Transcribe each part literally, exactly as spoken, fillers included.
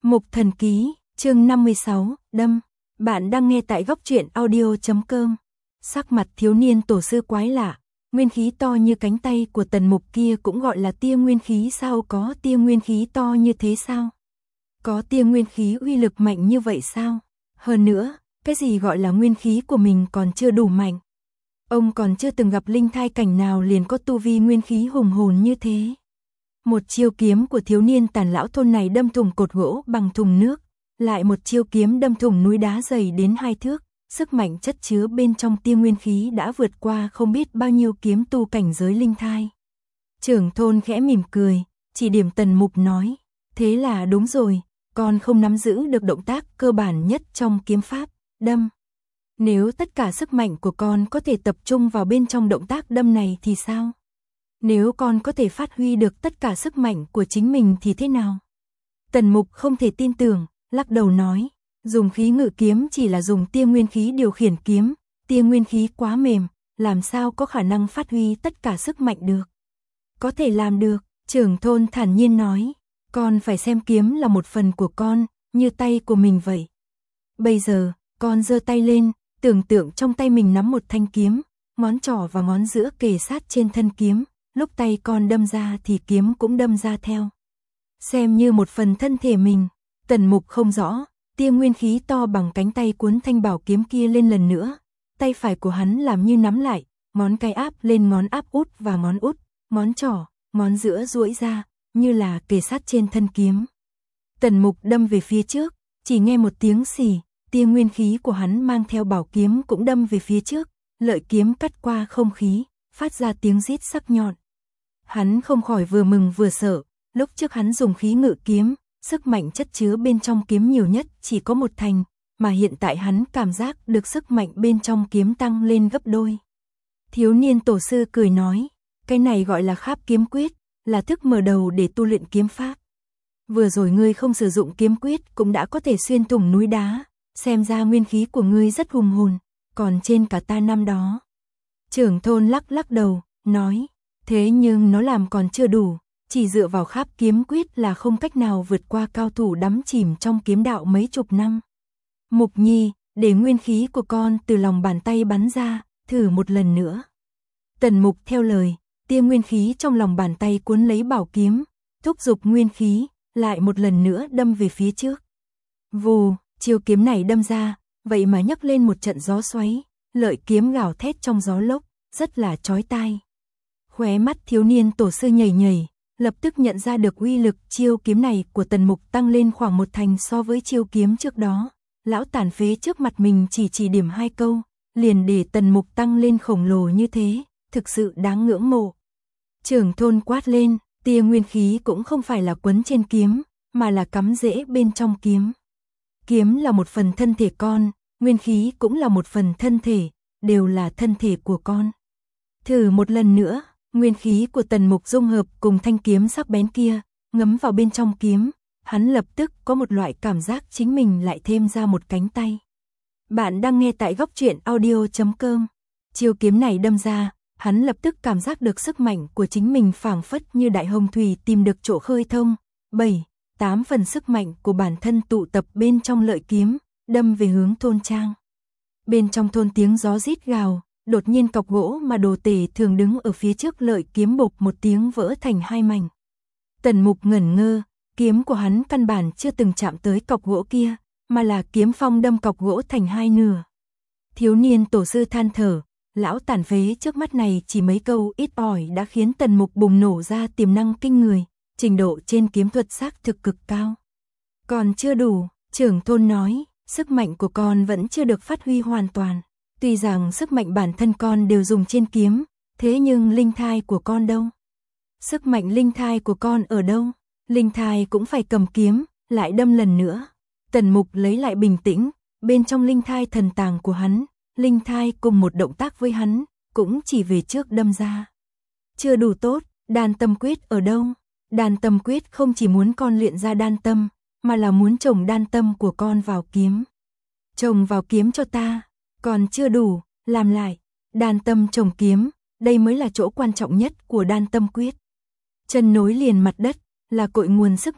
Mục Thần Ký, chương năm mươi sáu, đâm. Bạn đang nghe tại góc truyện audio chấm com. Sắc mặt thiếu niên tổ sư quái lạ, nguyên khí to như cánh tay của Tần Mục kia cũng gọi là tia nguyên khí sao? Có tia nguyên khí to như thế sao? Có tia nguyên khí uy lực mạnh như vậy sao? Hơn nữa, cái gì gọi là nguyên khí của mình còn chưa đủ mạnh. Ông còn chưa từng gặp linh thai cảnh nào liền có tu vi nguyên khí hùng hồn như thế. Một chiêu kiếm của thiếu niên Tàn lão thôn này đâm thủng cột gỗ bằng thùng nước, lại một chiêu kiếm đâm thủng núi đá dày đến hai thước, sức mạnh chất chứa bên trong tia nguyên khí đã vượt qua không biết bao nhiêu kiếm tu cảnh giới linh thai. Trưởng thôn khẽ mỉm cười, chỉ điểm Tần Mục nói, thế là đúng rồi, con không nắm giữ được động tác cơ bản nhất trong kiếm pháp, đâm. Nếu tất cả sức mạnh của con có thể tập trung vào bên trong động tác đâm này thì sao? Nếu con có thể phát huy được tất cả sức mạnh của chính mình thì thế nào? Tần Mục không thể tin tưởng, lắc đầu nói, dùng khí ngự kiếm chỉ là dùng tia nguyên khí điều khiển kiếm, tia nguyên khí quá mềm, làm sao có khả năng phát huy tất cả sức mạnh được? Có thể làm được, trưởng thôn thản nhiên nói, con phải xem kiếm là một phần của con, như tay của mình vậy. Bây giờ, con giơ tay lên, tưởng tượng trong tay mình nắm một thanh kiếm, ngón trỏ và ngón giữa kề sát trên thân kiếm, lúc tay con đâm ra thì kiếm cũng đâm ra theo. Xem như một phần thân thể mình. Tần Mục không rõ, tia nguyên khí to bằng cánh tay cuốn thanh bảo kiếm kia lên lần nữa, tay phải của hắn làm như nắm lại, ngón cái áp lên ngón áp út và ngón út, ngón trỏ, ngón giữa duỗi ra, như là kề sát trên thân kiếm. Tần Mục đâm về phía trước, chỉ nghe một tiếng xì, tia nguyên khí của hắn mang theo bảo kiếm cũng đâm về phía trước, lợi kiếm cắt qua không khí, phát ra tiếng rít sắc nhọn. Hắn không khỏi vừa mừng vừa sợ, lúc trước hắn dùng khí ngự kiếm, sức mạnh chất chứa bên trong kiếm nhiều nhất chỉ có một thành, mà hiện tại hắn cảm giác được sức mạnh bên trong kiếm tăng lên gấp đôi. Thiếu niên tổ sư cười nói, cái này gọi là Kháp Kiếm Quyết, là thức mở đầu để tu luyện kiếm pháp. Vừa rồi ngươi không sử dụng kiếm quyết cũng đã có thể xuyên thủng núi đá, xem ra nguyên khí của ngươi rất hùng hồn, còn trên cả ta năm đó. Trưởng thôn lắc lắc đầu, nói, thế nhưng nó làm còn chưa đủ, chỉ dựa vào Kháp Kiếm Quyết là không cách nào vượt qua cao thủ đắm chìm trong kiếm đạo mấy chục năm. Mục Nhi, để nguyên khí của con từ lòng bàn tay bắn ra, thử một lần nữa. Tần Mục theo lời, tia nguyên khí trong lòng bàn tay cuốn lấy bảo kiếm, thúc giục nguyên khí, lại một lần nữa đâm về phía trước. Vù, chiêu kiếm này đâm ra, vậy mà nhấc lên một trận gió xoáy, lợi kiếm gào thét trong gió lốc, rất là chói tai. Khóe mắt thiếu niên tổ sư nhảy nhảy, lập tức nhận ra được uy lực chiêu kiếm này của Tần Mục tăng lên khoảng một thành so với chiêu kiếm trước đó. Lão tàn phế trước mặt mình chỉ chỉ điểm hai câu, liền để Tần Mục tăng lên khổng lồ như thế, thực sự đáng ngưỡng mộ. Trưởng thôn quát lên, tia nguyên khí cũng không phải là quấn trên kiếm, mà là cắm rễ bên trong kiếm. Kiếm là một phần thân thể con, nguyên khí cũng là một phần thân thể, đều là thân thể của con. Thử một lần nữa. Nguyên khí của Tần Mục dung hợp cùng thanh kiếm sắc bén kia, ngấm vào bên trong kiếm, hắn lập tức có một loại cảm giác chính mình lại thêm ra một cánh tay. Bạn đang nghe tại góc truyện audio chấm com. Chiêu kiếm này đâm ra, hắn lập tức cảm giác được sức mạnh của chính mình phảng phất như đại hồng thủy tìm được chỗ khơi thông, bảy, tám phần sức mạnh của bản thân tụ tập bên trong lợi kiếm, đâm về hướng thôn trang. Bên trong thôn tiếng gió rít gào. Đột nhiên cọc gỗ mà đồ tể thường đứng ở phía trước lợi kiếm bộc một tiếng vỡ thành hai mảnh. Tần Mục ngẩn ngơ, kiếm của hắn căn bản chưa từng chạm tới cọc gỗ kia, mà là kiếm phong đâm cọc gỗ thành hai nửa. Thiếu niên tổ sư than thở, lão tàn phế trước mắt này chỉ mấy câu ít ỏi đã khiến Tần Mục bùng nổ ra tiềm năng kinh người, trình độ trên kiếm thuật xác thực cực cao. Còn chưa đủ, trưởng thôn nói, sức mạnh của con vẫn chưa được phát huy hoàn toàn. Tuy rằng sức mạnh bản thân con đều dùng trên kiếm, thế nhưng linh thai của con đâu? Sức mạnh linh thai của con ở đâu? Linh thai cũng phải cầm kiếm, lại đâm lần nữa. Tần Mục lấy lại bình tĩnh, bên trong linh thai thần tàng của hắn, linh thai cùng một động tác với hắn, cũng chỉ về trước đâm ra. Chưa đủ tốt, đan tâm quyết ở đâu? Đan tâm quyết không chỉ muốn con luyện ra đan tâm, mà là muốn trồng đan tâm của con vào kiếm. Trồng vào kiếm cho ta. Còn chưa đủ, làm lại, đan tâm trồng kiếm, đây mới là chỗ quan trọng nhất của đan tâm quyết. Chân nối liền mặt đất, là cội nguồn sức mạnh,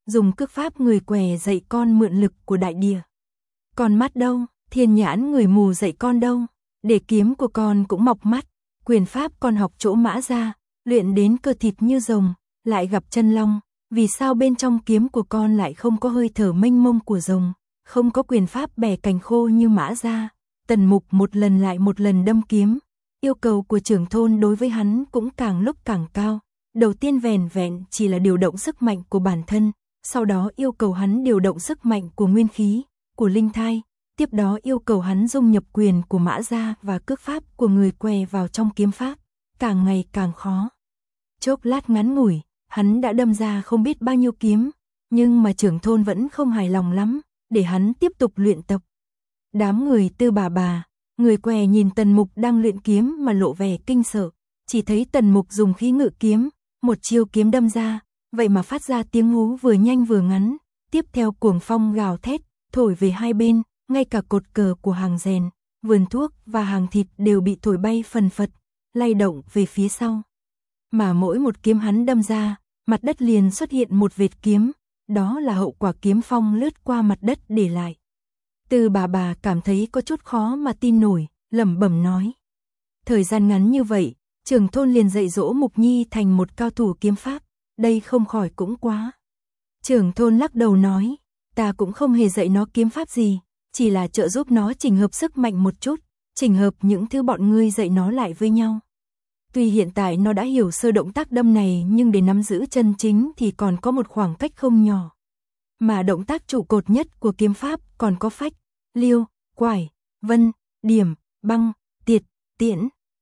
dùng cước pháp người què dạy con mượn lực của đại địa. Con mắt đâu, thiên nhãn người mù dạy con đâu, để kiếm của con cũng mọc mắt, quyền pháp con học chỗ Mã Gia, luyện đến cơ thịt như rồng, lại gặp chân long, vì sao bên trong kiếm của con lại không có hơi thở mênh mông của rồng, không có quyền pháp bẻ cành khô như Mã Gia. Tần Mục một lần lại một lần đâm kiếm, yêu cầu của trưởng thôn đối với hắn cũng càng lúc càng cao. Đầu tiên vẻn vẹn chỉ là điều động sức mạnh của bản thân, sau đó yêu cầu hắn điều động sức mạnh của nguyên khí, của linh thai, tiếp đó yêu cầu hắn dung nhập quyền của Mã Gia và cước pháp của người què vào trong kiếm pháp, càng ngày càng khó. Chốc lát ngắn ngủi, hắn đã đâm ra không biết bao nhiêu kiếm, nhưng mà trưởng thôn vẫn không hài lòng lắm, để hắn tiếp tục luyện tập. Đám người Tư Bà Bà, người què nhìn Tần Mục đang luyện kiếm mà lộ vẻ kinh sợ, chỉ thấy Tần Mục dùng khí ngự kiếm, một chiêu kiếm đâm ra, vậy mà phát ra tiếng hú vừa nhanh vừa ngắn, tiếp theo cuồng phong gào thét, thổi về hai bên, ngay cả cột cờ của hàng rèn, vườn thuốc và hàng thịt đều bị thổi bay phần phật, lay động về phía sau. Mà mỗi một kiếm hắn đâm ra, mặt đất liền xuất hiện một vệt kiếm, đó là hậu quả kiếm phong lướt qua mặt đất để lại. Tư Bà Bà cảm thấy có chút khó mà tin nổi, lẩm bẩm nói. Thời gian ngắn như vậy, trưởng thôn liền dạy dỗ Mục Nhi thành một cao thủ kiếm pháp, đây không khỏi cũng quá. Trưởng thôn lắc đầu nói, ta cũng không hề dạy nó kiếm pháp gì, chỉ là trợ giúp nó chỉnh hợp sức mạnh một chút, chỉnh hợp những thứ bọn ngươi dạy nó lại với nhau. Tuy hiện tại nó đã hiểu sơ động tác đâm này nhưng để nắm giữ chân chính thì còn có một khoảng cách không nhỏ. Mà động tác trụ cột nhất của kiếm pháp còn có phách, liêu, quải, vân, điểm, băng, tiệt, tiễn.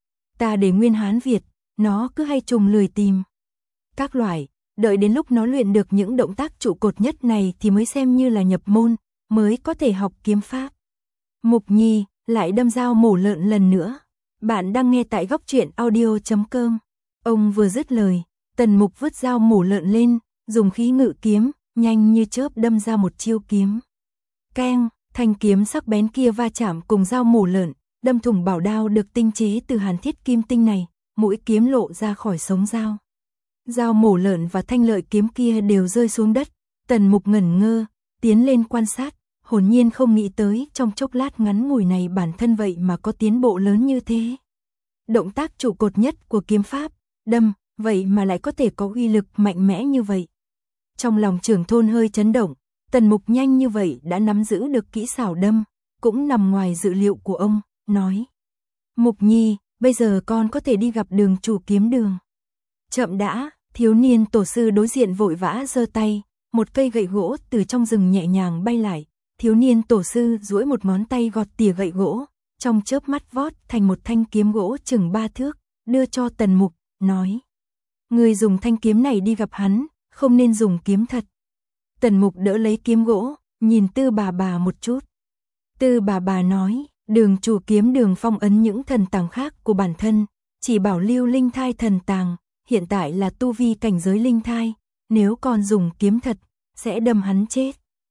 Ta để nguyên Hán Việt, nó cứ hay trùng lười tìm các loại, đợi đến lúc nó luyện được những động tác trụ cột nhất này thì mới xem như là nhập môn, mới có thể học kiếm pháp. Mục Nhi lại đâm dao mổ lợn lần nữa. Bạn đang nghe tại góc truyện audio chấm com. Ông vừa dứt lời, Tần Mục vứt dao mổ lợn lên, dùng khí ngự kiếm, nhanh như chớp đâm ra một chiêu kiếm. Keng, thanh kiếm sắc bén kia va chạm cùng dao mổ lợn, đâm thủng bảo đao được tinh chế từ hàn thiết kim tinh này, mũi kiếm lộ ra khỏi sống dao. Dao mổ lợn và thanh lợi kiếm kia đều rơi xuống đất, Tần Mục ngẩn ngơ, tiến lên quan sát, hồn nhiên không nghĩ tới trong chốc lát ngắn ngủi này bản thân vậy mà có tiến bộ lớn như thế. Động tác trụ cột nhất của kiếm pháp, đâm, vậy mà lại có thể có uy lực mạnh mẽ như vậy. Trong lòng trưởng thôn hơi chấn động, Tần Mục nhanh như vậy đã nắm giữ được kỹ xảo đâm, cũng nằm ngoài dự liệu của ông, nói. Mục Nhi, bây giờ con có thể đi gặp Đường chủ kiếm đường. Chậm đã, thiếu niên tổ sư đối diện vội vã giơ tay, một cây gậy gỗ từ trong rừng nhẹ nhàng bay lại. Thiếu niên tổ sư duỗi một ngón tay gọt tỉa gậy gỗ, trong chớp mắt vót thành một thanh kiếm gỗ chừng ba thước, đưa cho Tần Mục, nói. Người dùng thanh kiếm này đi gặp hắn, không nên dùng kiếm thật. Tần Mục đỡ lấy kiếm gỗ, nhìn Tư Bà Bà một chút. Tư Bà Bà nói, Đường chủ kiếm đường phong ấn những thần tàng khác của bản thân, chỉ bảo lưu linh thai thần tàng, hiện tại là tu vi cảnh giới linh thai, nếu còn dùng kiếm thật, sẽ đâm hắn chết.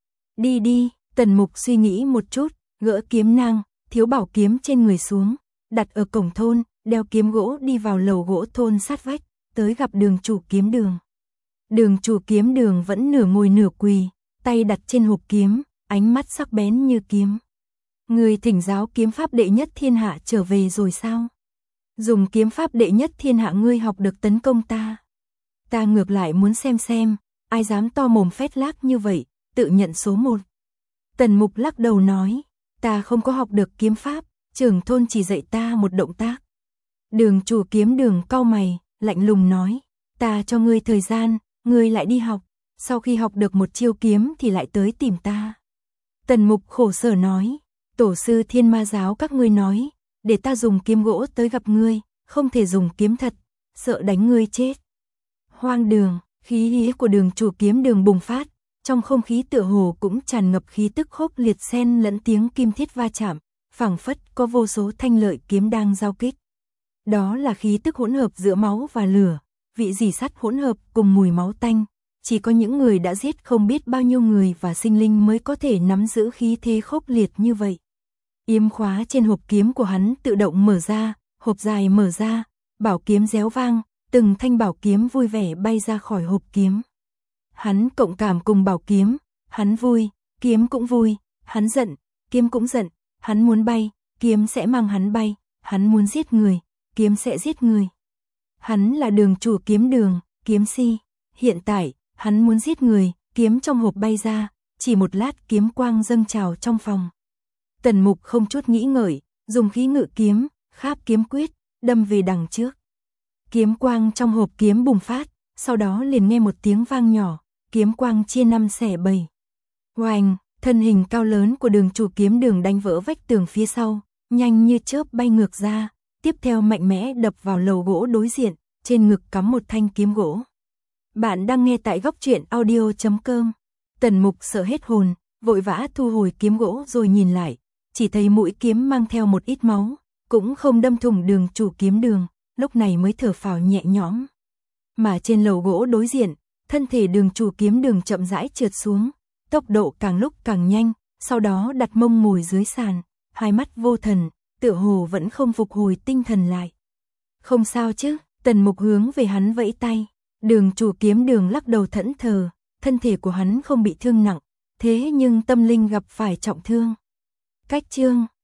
Đi đi. Tần Mục suy nghĩ một chút, gỡ kiếm nang, thiếu bảo kiếm trên người xuống, đặt ở cổng thôn, đeo kiếm gỗ đi vào lầu gỗ thôn sát vách, tới gặp Đường chủ kiếm đường. Đường chủ kiếm đường vẫn nửa ngồi nửa quỳ, tay đặt trên hộp kiếm, ánh mắt sắc bén như kiếm. Người thỉnh giáo kiếm pháp đệ nhất thiên hạ trở về rồi sao? Dùng kiếm pháp đệ nhất thiên hạ ngươi học được tấn công ta. Ta ngược lại muốn xem xem, ai dám to mồm phét lác như vậy, tự nhận số một. Tần Mục lắc đầu nói, ta không có học được kiếm pháp, trưởng thôn chỉ dạy ta một động tác. Đường chủ kiếm đường cau mày, lạnh lùng nói, ta cho ngươi thời gian, ngươi lại đi học, sau khi học được một chiêu kiếm thì lại tới tìm ta. Tần Mục khổ sở nói, tổ sư Thiên Ma giáo các ngươi nói, để ta dùng kiếm gỗ tới gặp ngươi, không thể dùng kiếm thật, sợ đánh ngươi chết. Hoang đường, khí hí của đường chủ kiếm đường bùng phát. Trong không khí tựa hồ cũng tràn ngập khí tức khốc liệt xen lẫn tiếng kim thiết va chạm, phảng phất có vô số thanh lợi kiếm đang giao kích. Đó là khí tức hỗn hợp giữa máu và lửa, vị rỉ sắt hỗn hợp cùng mùi máu tanh, chỉ có những người đã giết không biết bao nhiêu người và sinh linh mới có thể nắm giữ khí thế khốc liệt như vậy. Yếm khóa trên hộp kiếm của hắn tự động mở ra, hộp dài mở ra, bảo kiếm réo vang, từng thanh bảo kiếm vui vẻ bay ra khỏi hộp kiếm. Hắn cộng cảm cùng bảo kiếm, hắn vui, kiếm cũng vui, hắn giận, kiếm cũng giận, hắn muốn bay, kiếm sẽ mang hắn bay, hắn muốn giết người, kiếm sẽ giết người. Hắn là đường chủ kiếm đường, kiếm si. Hiện tại, hắn muốn giết người, kiếm trong hộp bay ra, chỉ một lát kiếm quang dâng trào trong phòng. Tần Mục không chút nghĩ ngợi, dùng khí ngự kiếm, kháp kiếm quyết, đâm về đằng trước. Kiếm quang trong hộp kiếm bùng phát, sau đó liền nghe một tiếng vang nhỏ, kiếm quang chia năm xẻ bảy. Oanh, thân hình cao lớn của đường chủ kiếm đường đánh vỡ vách tường phía sau, nhanh như chớp bay ngược ra, tiếp theo mạnh mẽ đập vào lầu gỗ đối diện, trên ngực cắm một thanh kiếm gỗ. Bạn đang nghe tại góc truyện audio chấm com. Tần Mục sợ hết hồn, vội vã thu hồi kiếm gỗ rồi nhìn lại, chỉ thấy mũi kiếm mang theo một ít máu, cũng không đâm thủng đường chủ kiếm đường, lúc này mới thở phào nhẹ nhõm. Mà trên lầu gỗ đối diện, thân thể đường chủ kiếm đường chậm rãi trượt xuống, tốc độ càng lúc càng nhanh, sau đó đặt mông ngồi dưới sàn, hai mắt vô thần, tựa hồ vẫn không phục hồi tinh thần lại. Không sao chứ, Tần Mục hướng về hắn vẫy tay. Đường chủ kiếm đường lắc đầu thẫn thờ, thân thể của hắn không bị thương nặng, thế nhưng tâm linh gặp phải trọng thương. Cách chương